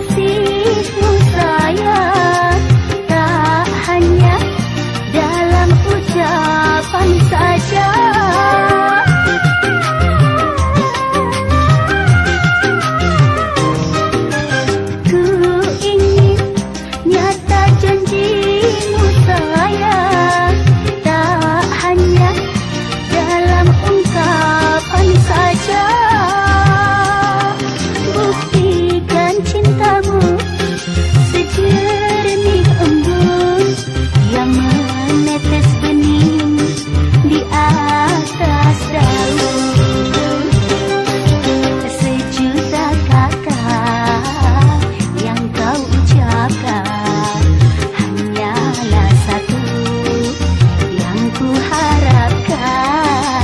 kasihmu sayang, tak hanya dalam ucapan saja. Ku ingin nyata janjimu sayang, tak hanya dalam ungkapan saja. Buktikan cintamu sejernih embun yang menetes bening di atas daun. Sejuta kata yang kau ucapkan, hanyalah satu yang ku harapkan.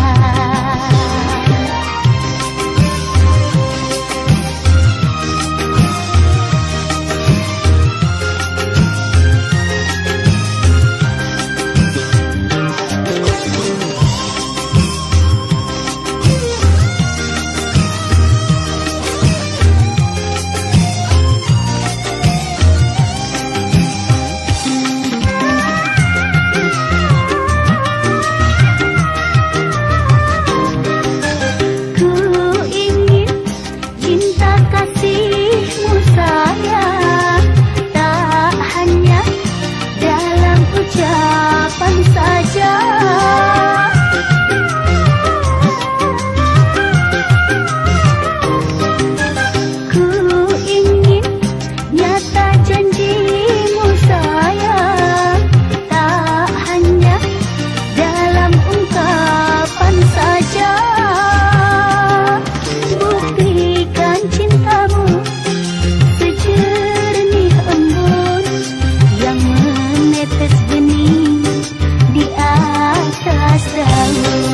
Kasihmu sayang, tak hanya dalam ucapan saja. Ku ingin nyata janjimu sayang, tak hanya dalam ungkapan saja. Buktikan cintamu sejernih embun yang menetes bening di atas daun.